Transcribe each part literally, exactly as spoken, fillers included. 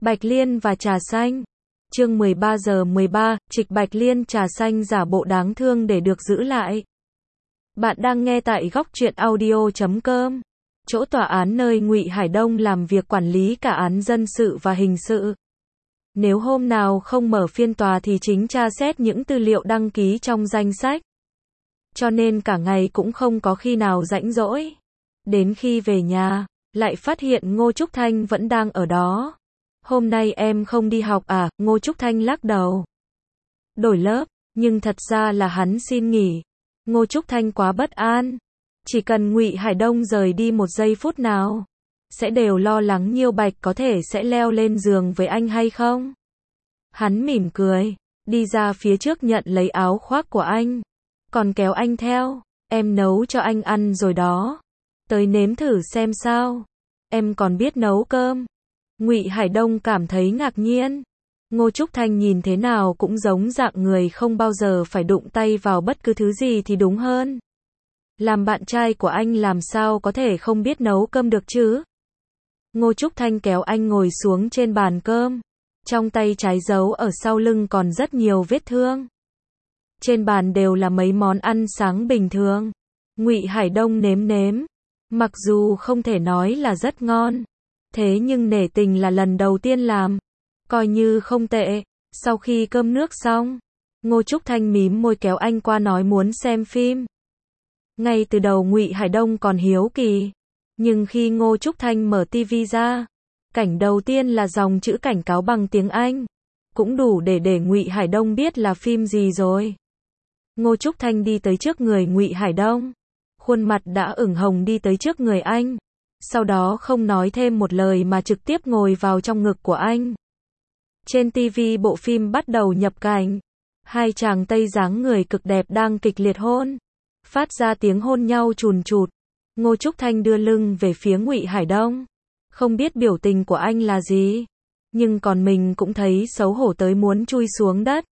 Bạch Liên và trà xanh. Chương mười ba giờ mười ba, Trịch Bạch Liên trà xanh giả bộ đáng thương để được giữ lại. Bạn đang nghe tại góc truyện audio chấm com, chỗ tòa án nơi Ngụy Hải Đông làm việc quản lý cả án dân sự và hình sự. Nếu hôm nào không mở phiên tòa thì chính tra xét những tư liệu đăng ký trong danh sách. Cho nên cả ngày cũng không có khi nào rảnh rỗi. Đến khi về nhà, lại phát hiện Ngô Trúc Thanh vẫn đang ở đó. Hôm nay em không đi học à? Ngô Trúc Thanh lắc đầu. Đổi lớp, nhưng thật ra là hắn xin nghỉ. Ngô Trúc Thanh quá bất an. Chỉ cần Ngụy Hải Đông rời đi một giây phút nào, sẽ đều lo lắng Nhiêu Bạch có thể sẽ leo lên giường với anh hay không. Hắn mỉm cười, đi ra phía trước nhận lấy áo khoác của anh, còn kéo anh theo. Em nấu cho anh ăn rồi đó. Tới nếm thử xem sao. Em còn biết nấu cơm. Ngụy Hải Đông cảm thấy ngạc nhiên. Ngô Trúc Thanh nhìn thế nào cũng giống dạng người không bao giờ phải đụng tay vào bất cứ thứ gì thì đúng hơn. Làm bạn trai của anh làm sao có thể không biết nấu cơm được chứ? Ngô Trúc Thanh kéo anh ngồi xuống trên bàn cơm. Trong tay trái giấu ở sau lưng còn rất nhiều vết thương. Trên bàn đều là mấy món ăn sáng bình thường. Ngụy Hải Đông nếm nếm. Mặc dù không thể nói là rất ngon, thế nhưng nể tình là lần đầu tiên làm, coi như không tệ. Sau khi cơm nước xong, Ngô Trúc Thanh mím môi kéo anh qua nói muốn xem phim. Ngay từ đầu Ngụy Hải Đông còn hiếu kỳ, nhưng khi Ngô Trúc Thanh mở tivi ra, cảnh đầu tiên là dòng chữ cảnh cáo bằng tiếng Anh, cũng đủ để để Ngụy Hải Đông biết là phim gì rồi. Ngô Trúc Thanh đi tới trước người Ngụy Hải Đông, khuôn mặt đã ửng hồng đi tới trước người anh, sau đó không nói thêm một lời mà trực tiếp ngồi vào trong ngực của anh. Trên tivi bộ phim bắt đầu nhập cảnh, hai chàng Tây dáng người cực đẹp đang kịch liệt hôn, phát ra tiếng hôn nhau chùn chụt. Ngô Trúc Thanh đưa lưng về phía Ngụy Hải Đông, không biết biểu tình của anh là gì, nhưng còn mình cũng thấy xấu hổ tới muốn chui xuống đất.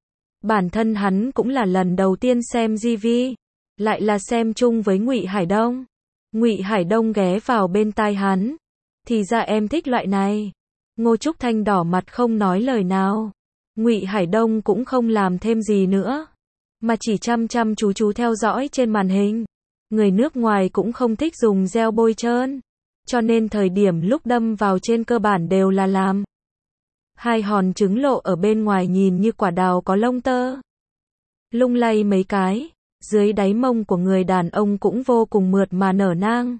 Bản thân hắn cũng là lần đầu tiên xem ti vi, lại là xem chung với Ngụy Hải Đông. Ngụy Hải Đông ghé vào bên tai hắn, thì ra em thích loại này. Ngô Trúc Thanh đỏ mặt không nói lời nào. Ngụy Hải Đông cũng không làm thêm gì nữa, mà chỉ chăm chăm chú chú theo dõi trên màn hình. Người nước ngoài cũng không thích dùng gel bôi trơn, cho nên thời điểm lúc đâm vào trên cơ bản đều là làm. Hai hòn trứng lộ ở bên ngoài nhìn như quả đào có lông tơ, lung lay mấy cái. Dưới đáy mông của người đàn ông cũng vô cùng mượt mà nở nang,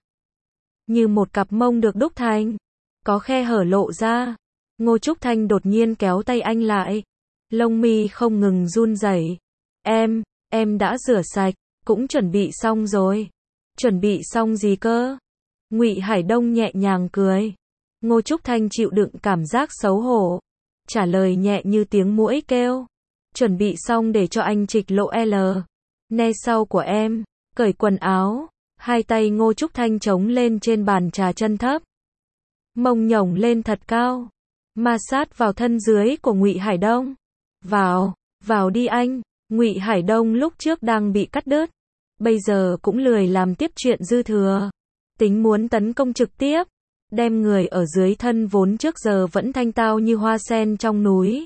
như một cặp mông được đúc thành, có khe hở lộ ra. Ngô Trúc Thanh đột nhiên kéo tay anh lại, lông mi không ngừng run rẩy. Em, em đã rửa sạch, cũng chuẩn bị xong rồi. Chuẩn bị xong gì cơ? Ngụy Hải Đông nhẹ nhàng cười. Ngô Trúc Thanh chịu đựng cảm giác xấu hổ, trả lời nhẹ như tiếng muỗi kêu. Chuẩn bị xong để cho anh Trịch lộ L. Nè sau của em, cởi quần áo. Hai tay Ngô Trúc Thanh chống lên trên bàn trà chân thấp, mông nhổng lên thật cao, ma sát vào thân dưới của Ngụy Hải Đông. Vào, vào đi anh. Ngụy Hải Đông lúc trước đang bị cắt đứt, bây giờ cũng lười làm tiếp chuyện dư thừa, tính muốn tấn công trực tiếp, đem người ở dưới thân vốn trước giờ vẫn thanh tao như hoa sen trong núi,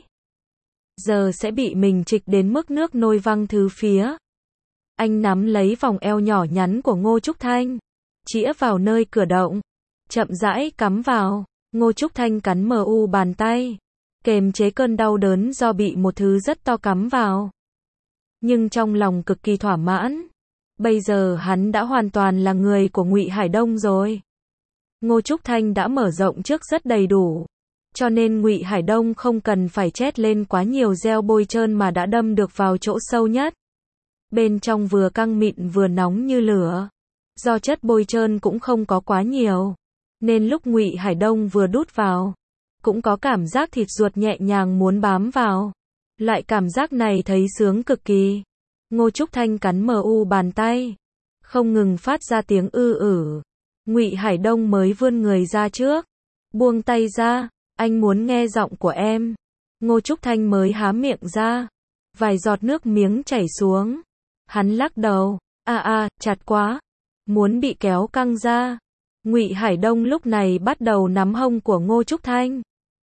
giờ sẽ bị mình trịch đến mức nước nôi văng tứ phía. Anh nắm lấy vòng eo nhỏ nhắn của Ngô Trúc Thanh, chĩa vào nơi cửa động, chậm rãi cắm vào. Ngô Trúc Thanh cắn mờ u bàn tay, kềm chế cơn đau đớn do bị một thứ rất to cắm vào, nhưng trong lòng cực kỳ thỏa mãn. Bây giờ hắn đã hoàn toàn là người của Ngụy Hải Đông rồi. Ngô Trúc Thanh đã mở rộng trước rất đầy đủ, cho nên Ngụy Hải Đông không cần phải chét lên quá nhiều gel bôi trơn mà đã đâm được vào chỗ sâu nhất. Bên trong vừa căng mịn vừa nóng như lửa. Do chất bôi trơn cũng không có quá nhiều, nên lúc Ngụy Hải Đông vừa đút vào, cũng có cảm giác thịt ruột nhẹ nhàng muốn bám vào. Loại cảm giác này thấy sướng cực kỳ. Ngô Trúc Thanh cắn mờ u bàn tay, không ngừng phát ra tiếng ư ử. Ngụy Hải Đông mới vươn người ra trước, buông tay ra. Anh muốn nghe giọng của em. Ngô Trúc Thanh mới há miệng ra, vài giọt nước miếng chảy xuống. Hắn lắc đầu, a a, chặt quá, muốn bị kéo căng ra. Ngụy Hải Đông lúc này bắt đầu nắm hông của Ngô Trúc Thanh.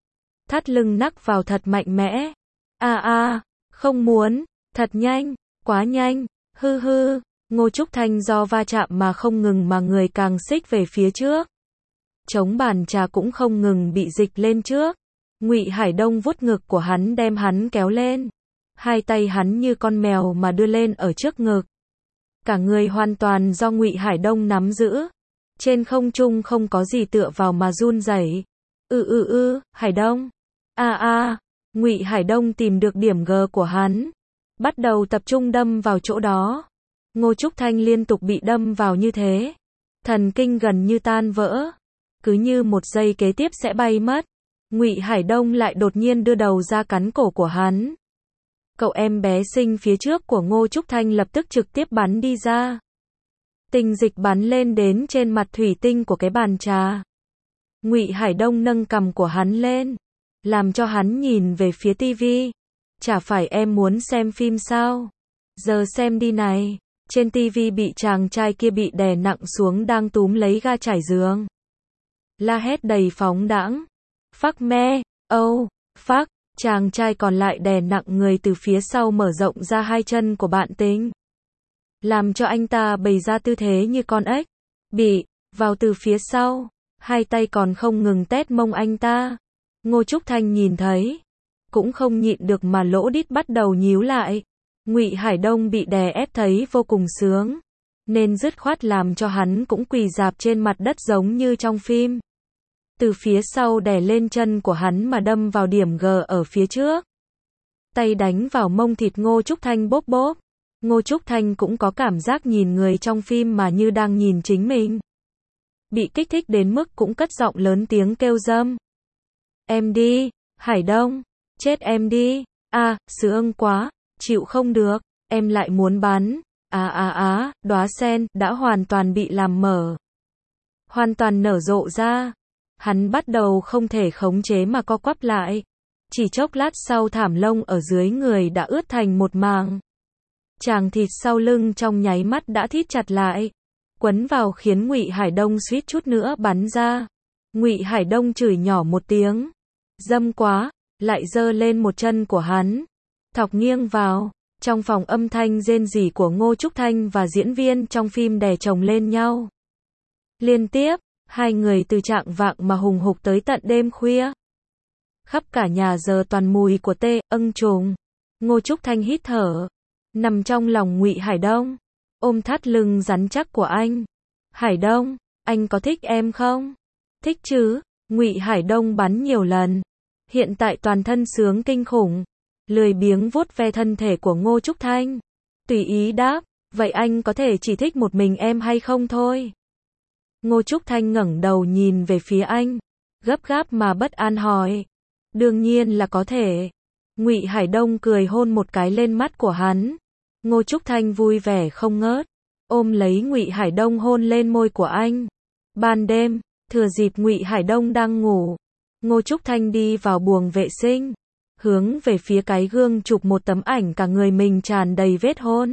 thắt lưng nắc vào thật mạnh mẽ. A a, không muốn, thật nhanh, quá nhanh, hư hư. Ngô Trúc Thanh do va chạm mà không ngừng mà người càng xích về phía trước. Chống bàn trà cũng không ngừng bị dịch lên trước. Ngụy Hải Đông vuốt ngực của hắn đem hắn kéo lên. Hai tay hắn như con mèo mà đưa lên ở trước ngực. Cả người hoàn toàn do Ngụy Hải Đông nắm giữ. Trên không trung không có gì tựa vào mà run rẩy. Ừ ừ ừ, Hải Đông. A a, Ngụy Hải Đông tìm được điểm G của hắn, bắt đầu tập trung đâm vào chỗ đó. Ngô Trúc Thanh liên tục bị đâm vào như thế, thần kinh gần như tan vỡ, cứ như một giây kế tiếp sẽ bay mất. Ngụy Hải Đông lại đột nhiên đưa đầu ra cắn cổ của hắn. Cậu em bé xinh phía trước của Ngô Trúc Thanh lập tức trực tiếp bắn đi ra. Tinh dịch bắn lên đến trên mặt thủy tinh của cái bàn trà. Ngụy Hải Đông nâng cằm của hắn lên, làm cho hắn nhìn về phía tivi. Chả phải em muốn xem phim sao? Giờ xem đi này. Trên tivi bị chàng trai kia bị đè nặng xuống đang túm lấy ga trải giường. La hét đầy phóng đãng. Phắc me, âu, phắc, chàng trai còn lại đè nặng người từ phía sau mở rộng ra hai chân của bạn tính. Làm cho anh ta bày ra tư thế như con ếch. Bị, vào từ phía sau. Hai tay còn không ngừng tét mông anh ta. Ngô Trúc Thanh nhìn thấy, cũng không nhịn được mà lỗ đít bắt đầu nhíu lại. Ngụy Hải Đông bị đè ép thấy vô cùng sướng, nên dứt khoát làm cho hắn cũng quỳ rạp trên mặt đất giống như trong phim. Từ phía sau đè lên chân của hắn mà đâm vào điểm G ở phía trước. Tay đánh vào mông thịt Ngô Trúc Thanh bốp bốp. Ngô Trúc Thanh cũng có cảm giác nhìn người trong phim mà như đang nhìn chính mình. Bị kích thích đến mức cũng cất giọng lớn tiếng kêu dâm. Em đi, Hải Đông, chết em đi, a, à, sướng quá, chịu không được, em lại muốn bắn, á á á, đóa sen, đã hoàn toàn bị làm mở. Hoàn toàn nở rộ ra, hắn bắt đầu không thể khống chế mà co quắp lại. Chỉ chốc lát sau thảm lông ở dưới người đã ướt thành một màng. Tràng thịt sau lưng trong nháy mắt đã thít chặt lại, quấn vào khiến Ngụy Hải Đông suýt chút nữa bắn ra. Ngụy Hải Đông chửi nhỏ một tiếng. Dâm quá, lại giơ lên một chân của hắn. Thọc nghiêng vào. Trong phòng âm thanh rên rỉ của Ngô Trúc Thanh và diễn viên trong phim đè chồng lên nhau. Liên tiếp, hai người từ trạng vạng mà hùng hục tới tận đêm khuya. Khắp cả nhà giờ toàn mùi của tê, âng trùng. Ngô Trúc Thanh hít thở, nằm trong lòng Ngụy Hải Đông, ôm thắt lưng rắn chắc của anh. Hải Đông, anh có thích em không? Thích chứ. Ngụy Hải Đông bắn nhiều lần. Hiện tại toàn thân sướng kinh khủng. Lười biếng vuốt ve thân thể của Ngô Trúc Thanh. Tùy ý đáp, vậy anh có thể chỉ thích một mình em hay không thôi? Ngô Trúc Thanh ngẩng đầu nhìn về phía anh, gấp gáp mà bất an hỏi. Đương nhiên là có thể. Ngụy Hải Đông cười hôn một cái lên mắt của hắn. Ngô Trúc Thanh vui vẻ không ngớt, ôm lấy Ngụy Hải Đông hôn lên môi của anh. Ban đêm, thừa dịp Ngụy Hải Đông đang ngủ, Ngô Trúc Thanh đi vào buồng vệ sinh, hướng về phía cái gương chụp một tấm ảnh cả người mình tràn đầy vết hôn.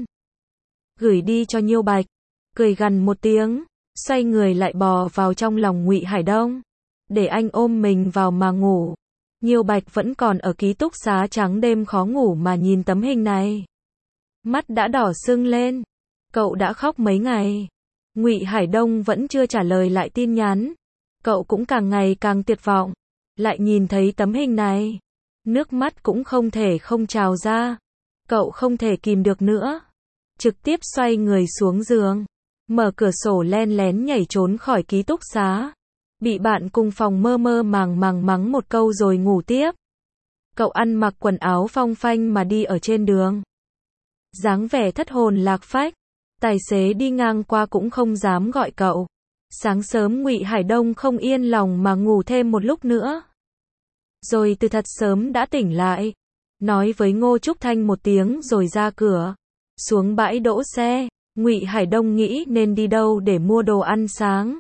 Gửi đi cho Nhiêu Bạch, cười gằn một tiếng, xoay người lại bò vào trong lòng Ngụy Hải Đông, để anh ôm mình vào mà ngủ. Nhiêu Bạch vẫn còn ở ký túc xá trắng đêm khó ngủ mà nhìn tấm hình này. Mắt đã đỏ sưng lên. Cậu đã khóc mấy ngày. Ngụy Hải Đông vẫn chưa trả lời lại tin nhắn. Cậu cũng càng ngày càng tuyệt vọng. Lại nhìn thấy tấm hình này, nước mắt cũng không thể không trào ra. Cậu không thể kìm được nữa, trực tiếp xoay người xuống giường, mở cửa sổ len lén nhảy trốn khỏi ký túc xá. Bị bạn cùng phòng mơ mơ màng màng mắng một câu rồi ngủ tiếp. Cậu ăn mặc quần áo phong phanh mà đi ở trên đường, dáng vẻ thất hồn lạc phách. Tài xế đi ngang qua cũng không dám gọi cậu. Sáng sớm Ngụy Hải Đông không yên lòng mà ngủ thêm một lúc nữa, rồi từ thật sớm đã tỉnh lại, nói với Ngô Trúc Thanh một tiếng rồi ra cửa. Xuống bãi đỗ xe, Ngụy Hải Đông nghĩ nên đi đâu để mua đồ ăn sáng.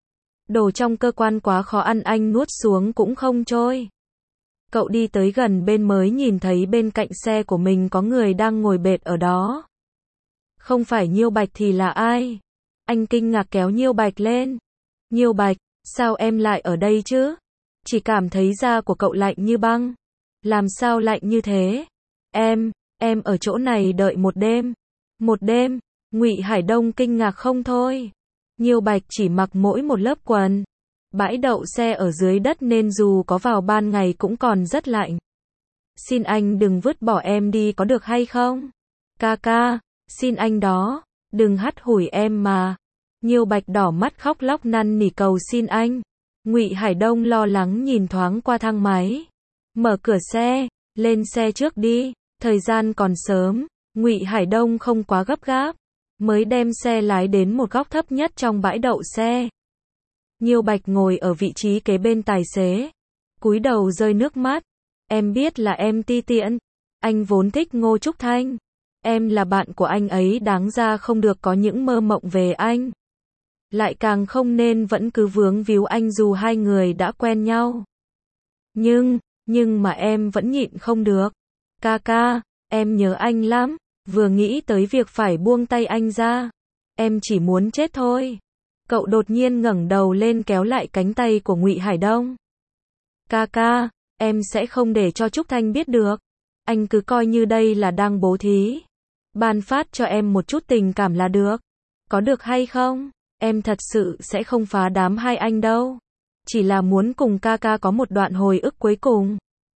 Đồ trong cơ quan quá khó ăn, anh nuốt xuống cũng không trôi. Cậu đi tới gần bên mới nhìn thấy bên cạnh xe của mình có người đang ngồi bệt ở đó. Không phải Nhiêu Bạch thì là ai? Anh kinh ngạc kéo Nhiêu Bạch lên. Nhiêu Bạch, sao em lại ở đây chứ? chỉ cảm thấy da của cậu lạnh như băng. Làm sao lạnh như thế? Em, em ở chỗ này đợi một đêm. Một đêm? Ngụy Hải Đông kinh ngạc không thôi. Nhiêu Bạch chỉ mặc mỗi một lớp quần. Bãi đậu xe ở dưới đất nên dù có vào ban ngày cũng còn rất lạnh. Xin anh đừng vứt bỏ em đi có được hay không? Ca ca, xin anh đó, đừng hắt hủi em mà. Nhiêu Bạch đỏ mắt khóc lóc năn nỉ cầu xin anh. Ngụy Hải Đông lo lắng nhìn thoáng qua thang máy. Mở cửa xe, lên xe trước đi, thời gian còn sớm. Ngụy Hải Đông không quá gấp gáp, mới đem xe lái đến một góc thấp nhất trong bãi đậu xe. Nhiêu Bạch ngồi ở vị trí kế bên tài xế, cúi đầu rơi nước mắt. Em biết là em ti tiện, anh vốn thích Ngô Trúc Thanh. Em là bạn của anh ấy đáng ra không được có những mơ mộng về anh. Lại càng không nên vẫn cứ vướng víu anh dù hai người đã quen nhau. Nhưng, nhưng mà em vẫn nhịn không được. Ca ca, em nhớ anh lắm, vừa nghĩ tới việc phải buông tay anh ra. Em chỉ muốn chết thôi. Cậu đột nhiên ngẩng đầu lên kéo lại cánh tay của Ngụy Hải Đông. Ca ca, em sẽ không để cho Trúc Thanh biết được. Anh cứ coi như đây là đang bố thí. Ban phát cho em một chút tình cảm là được. Có được hay không? Em thật sự sẽ không phá đám hai anh đâu. Chỉ là muốn cùng ca ca có một đoạn hồi ức cuối cùng.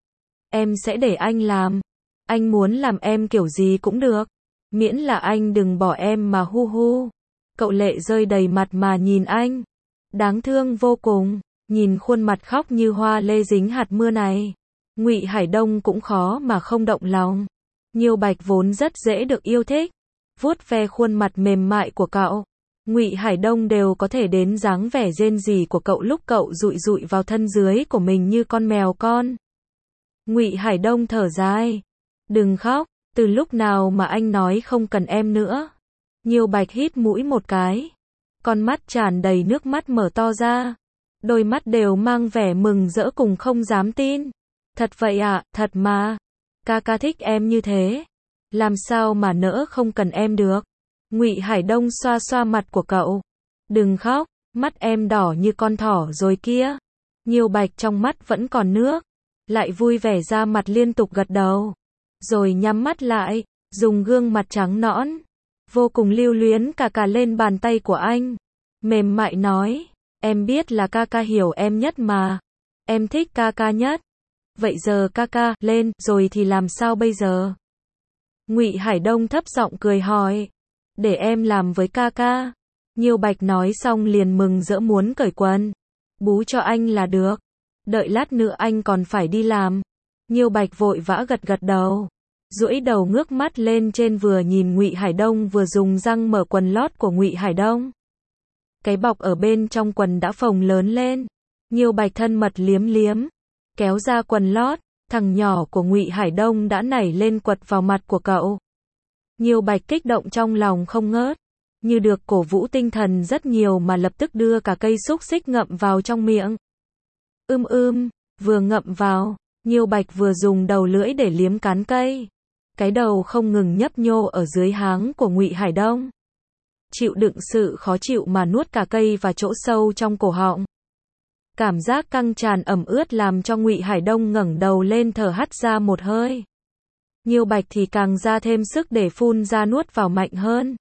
Em sẽ để anh làm. Anh muốn làm em kiểu gì cũng được. Miễn là anh đừng bỏ em mà hu hu. Cậu lệ rơi đầy mặt mà nhìn anh. Đáng thương vô cùng. Nhìn khuôn mặt khóc như hoa lê dính hạt mưa này. Ngụy Hải Đông cũng khó mà không động lòng. Nhiêu Bạch vốn rất dễ được yêu thích. Vuốt ve khuôn mặt mềm mại của cậu. Ngụy Hải Đông đều có thể đến dáng vẻ rên rỉ của cậu lúc cậu dụi dụi vào thân dưới của mình như con mèo con. Ngụy Hải Đông thở dài. Đừng khóc, từ lúc nào mà anh nói không cần em nữa. Nhiêu Bạch hít mũi một cái. Con mắt tràn đầy nước mắt mở to ra. Đôi mắt đều mang vẻ mừng rỡ cùng không dám tin. Thật vậy ạ, à, thật mà. Ca ca thích em như thế. Làm sao mà nỡ không cần em được. Ngụy Hải Đông xoa xoa mặt của cậu. Đừng khóc, mắt em đỏ như con thỏ rồi kia. Nhiêu Bạch trong mắt vẫn còn nước. Lại vui vẻ ra mặt liên tục gật đầu. Rồi nhắm mắt lại, dùng gương mặt trắng nõn. Vô cùng lưu luyến cả cả lên bàn tay của anh. Mềm mại nói. Em biết là ca ca hiểu em nhất mà. Em thích ca ca nhất. Vậy giờ ca ca lên rồi thì làm sao bây giờ? Ngụy Hải Đông thấp giọng cười hỏi. Để em làm với ca ca. Nhiêu Bạch nói xong liền mừng rỡ muốn cởi quần. Bú cho anh là được. Đợi lát nữa anh còn phải đi làm. Nhiêu Bạch vội vã gật gật đầu. Duỗi đầu ngước mắt lên trên vừa nhìn Ngụy Hải Đông vừa dùng răng mở quần lót của Ngụy Hải Đông. Cái bọc ở bên trong quần đã phồng lớn lên. Nhiêu Bạch thân mật liếm liếm. Kéo ra quần lót. Thằng nhỏ của Ngụy Hải Đông đã nảy lên quật vào mặt của cậu. Nhiêu Bạch kích động trong lòng không ngớt. Như được cổ vũ tinh thần rất nhiều mà lập tức đưa cả cây xúc xích ngậm vào trong miệng. Ưm ưm, vừa ngậm vào, Nhiêu Bạch vừa dùng đầu lưỡi để liếm cán cây. Cái đầu không ngừng nhấp nhô ở dưới háng của Ngụy Hải Đông. Chịu đựng sự khó chịu mà nuốt cả cây vào chỗ sâu trong cổ họng. Cảm giác căng tràn ẩm ướt làm cho Ngụy Hải Đông ngẩng đầu lên thở hắt ra một hơi. Nhiêu Bạch thì càng ra thêm sức để phun ra nuốt vào mạnh hơn.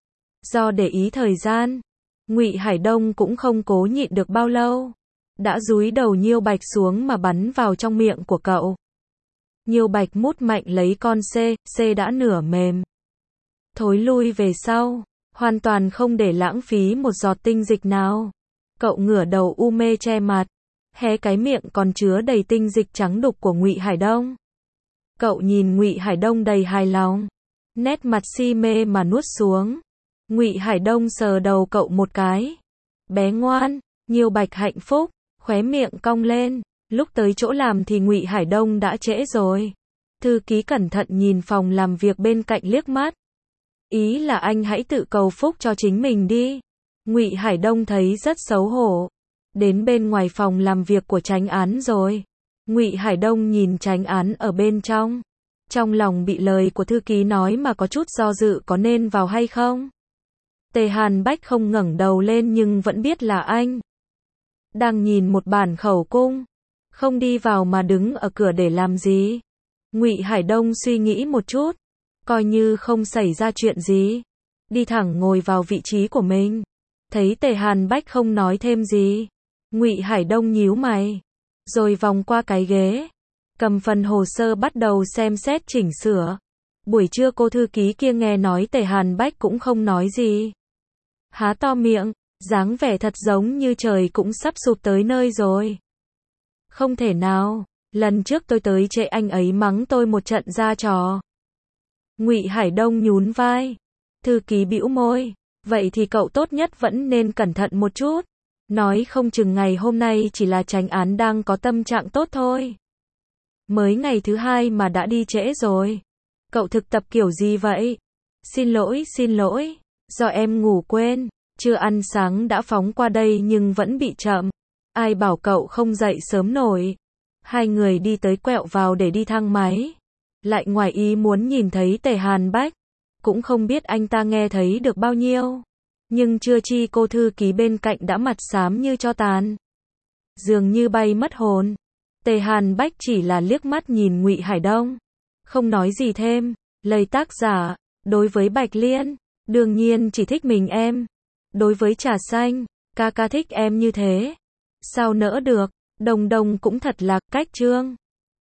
Do để ý thời gian, Ngụy Hải Đông cũng không cố nhịn được bao lâu. Đã dúi đầu Nhiêu Bạch xuống mà bắn vào trong miệng của cậu. Nhiêu Bạch mút mạnh lấy con C, C đã nửa mềm. Thối lui về sau, hoàn toàn không để lãng phí một giọt tinh dịch nào. Cậu ngửa đầu u mê che mặt, hé cái miệng còn chứa đầy tinh dịch trắng đục của Ngụy Hải Đông. Cậu nhìn Ngụy Hải Đông đầy hài lòng, nét mặt si mê mà nuốt xuống. Ngụy Hải Đông sờ đầu cậu một cái. Bé ngoan, Nhiêu Bạch hạnh phúc, khóe miệng cong lên. Lúc tới chỗ làm thì Ngụy Hải Đông đã trễ rồi. Thư ký cẩn thận nhìn phòng làm việc bên cạnh liếc mắt. Ý là anh hãy tự cầu phúc cho chính mình đi. Ngụy Hải Đông thấy rất xấu hổ. Đến bên ngoài phòng làm việc của chánh án rồi. Ngụy Hải Đông nhìn chánh án ở bên trong. Trong lòng bị lời của thư ký nói mà có chút do dự có nên vào hay không. Tề Hàn Bách không ngẩng đầu lên nhưng vẫn biết là anh đang nhìn một bản khẩu cung. Không đi vào mà đứng ở cửa để làm gì? Ngụy Hải Đông suy nghĩ một chút, coi như không xảy ra chuyện gì, đi thẳng ngồi vào vị trí của mình. Thấy Tề Hàn Bách không nói thêm gì, Ngụy Hải Đông nhíu mày, rồi vòng qua cái ghế, cầm phần hồ sơ bắt đầu xem xét chỉnh sửa. Buổi trưa cô thư ký kia nghe nói Tề Hàn Bách cũng không nói gì, há to miệng, dáng vẻ thật giống như trời cũng sắp sụp tới nơi rồi. Không thể nào, lần trước tôi tới trễ anh ấy mắng tôi một trận ra trò. Ngụy Hải Đông nhún vai, thư ký bĩu môi, vậy thì cậu tốt nhất vẫn nên cẩn thận một chút, nói không chừng ngày hôm nay chỉ là chánh án đang có tâm trạng tốt thôi. Mới ngày thứ hai mà đã đi trễ rồi. Cậu thực tập kiểu gì vậy? Xin lỗi, xin lỗi, do em ngủ quên, chưa ăn sáng đã phóng qua đây nhưng vẫn bị chậm. Ai bảo cậu không dậy sớm nổi. Hai người đi tới quẹo vào để đi thang máy, lại ngoài ý muốn nhìn thấy Tề Hàn Bách, cũng không biết anh ta nghe thấy được bao nhiêu, nhưng chưa chi cô thư ký bên cạnh đã mặt xám như tro tàn, dường như bay mất hồn. Tề Hàn Bách chỉ là liếc mắt nhìn Ngụy Hải Đông, không nói gì thêm. Lời tác giả, đối với Bạch Liên, đương nhiên chỉ thích mình em. Đối với trà xanh, ca ca thích em như thế, sao nỡ được. Đồng Đồng cũng thật là cách trương.